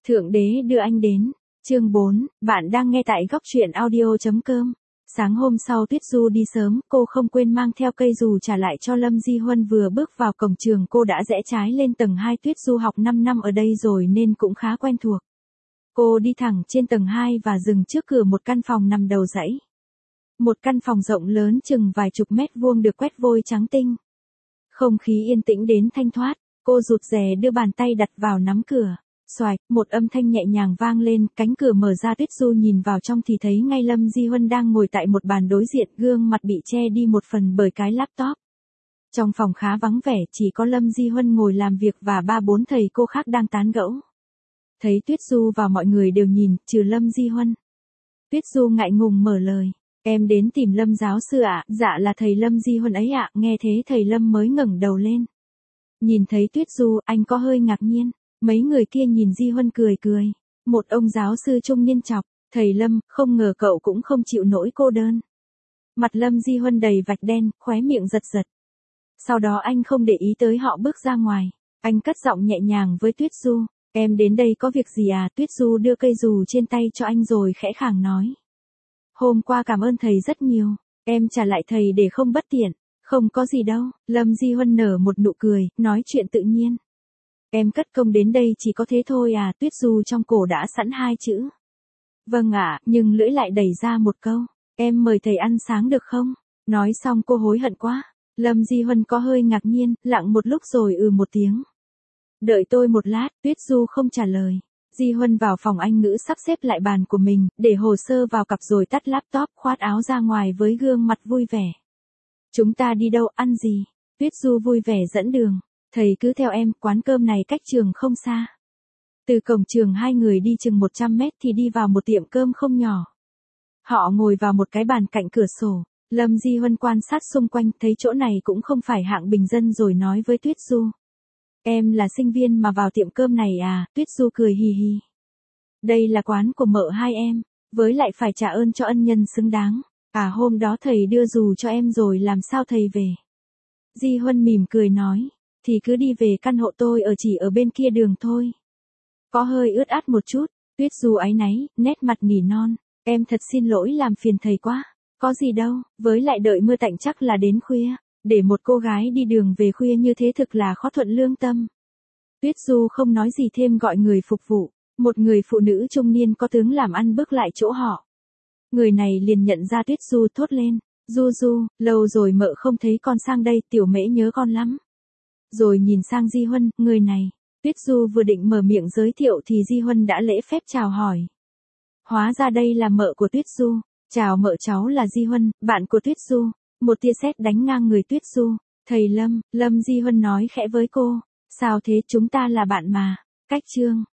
Thượng đế đưa anh đến. Chương 4, bạn đang nghe tại góc truyện audio.com. Sáng hôm sau Tuyết Du đi sớm, cô không quên mang theo cây dù trả lại cho Lâm Di Huân. Vừa bước vào cổng trường cô đã rẽ trái lên tầng 2. Tuyết Du học 5 năm ở đây rồi nên cũng khá quen thuộc. Cô đi thẳng trên tầng 2 và dừng trước cửa một căn phòng nằm đầu dãy. Một căn phòng rộng lớn chừng vài chục mét vuông được quét vôi trắng tinh. Không khí yên tĩnh đến thanh thoát, cô rụt rè đưa bàn tay đặt vào nắm cửa. Xoạch, một âm thanh nhẹ nhàng vang lên, cánh cửa mở ra. Tuyết Du nhìn vào trong thì thấy ngay Lâm Di Huân đang ngồi tại một bàn đối diện, gương mặt bị che đi một phần bởi cái laptop. Trong phòng khá vắng vẻ, chỉ có Lâm Di Huân ngồi làm việc và 3-4 thầy cô khác đang tán gẫu. Thấy Tuyết Du vào mọi người đều nhìn, trừ Lâm Di Huân. Tuyết Du ngại ngùng mở lời. Em đến tìm Lâm giáo sư ạ. Dạ là thầy Lâm Di Huân ấy ạ. Nghe thế thầy Lâm mới ngẩng đầu lên. Nhìn thấy Tuyết Du, anh có hơi ngạc nhiên. Mấy người kia nhìn Di Huân cười cười. Một ông giáo sư trung niên chọc. Thầy Lâm, không ngờ cậu cũng không chịu nổi cô đơn. Mặt Lâm Di Huân đầy vạch đen, khóe miệng giật giật. Sau đó anh không để ý tới họ bước ra ngoài. Anh cất giọng nhẹ nhàng với Tuyết Du. Em đến đây có việc gì à? Tuyết Du đưa cây dù trên tay cho anh rồi khẽ khàng nói. Hôm qua cảm ơn thầy rất nhiều. Em trả lại thầy để không bất tiện. Không có gì đâu. Lâm Di Huân nở một nụ cười, nói chuyện tự nhiên. Em cất công đến đây chỉ có thế thôi à? Tuyết Du trong cổ đã sẵn 2 chữ. Vâng ạ, nhưng lưỡi lại đẩy ra một câu. Em mời thầy ăn sáng được không? Nói xong cô hối hận quá. Lâm Di Huân có hơi ngạc nhiên, lặng một lúc rồi một tiếng. Đợi tôi một lát. Tuyết Du không trả lời. Di Huân vào phòng Anh ngữ sắp xếp lại bàn của mình, để hồ sơ vào cặp rồi tắt laptop, khoát áo ra ngoài với gương mặt vui vẻ. Chúng ta đi đâu, ăn gì? Tuyết Du vui vẻ dẫn đường. Thầy cứ theo em, quán cơm này cách trường không xa. Từ cổng trường hai người đi chừng 100 mét thì đi vào một tiệm cơm không nhỏ. Họ ngồi vào một cái bàn cạnh cửa sổ. Lâm Di Huân quan sát xung quanh, thấy chỗ này cũng không phải hạng bình dân rồi nói với Tuyết Du. Em là sinh viên mà vào tiệm cơm này à? Tuyết Du cười hì hì. Đây là quán của mợ hai em, với lại phải trả ơn cho ân nhân xứng đáng. À hôm đó thầy đưa dù cho em rồi làm sao thầy về? Di Huân mỉm cười nói. Thì cứ đi về căn hộ tôi chỉ ở bên kia đường thôi. Có hơi ướt át một chút. Tuyết Du áy náy, nét mặt nỉ non. Em thật xin lỗi làm phiền thầy quá. Có gì đâu, với lại đợi mưa tạnh chắc là đến khuya. Để một cô gái đi đường về khuya như thế thực là khó thuận lương tâm. Tuyết Du không nói gì thêm gọi người phục vụ. Một người phụ nữ trung niên có tướng làm ăn bước lại chỗ họ. Người này liền nhận ra Tuyết Du, thốt lên. Du Du, lâu rồi mợ không thấy con sang đây, tiểu mễ nhớ con lắm. Rồi nhìn sang Di Huân, người này. Tuyết Du vừa định mở miệng giới thiệu thì Di Huân đã lễ phép chào hỏi. Hóa ra đây là mợ của Tuyết Du. Chào mợ, cháu là Di Huân, bạn của Tuyết Du. Một tia sét đánh ngang người Tuyết Du. Thầy Lâm, Lâm Di Huân nói khẽ với cô. Sao thế, chúng ta là bạn mà. Cách chương.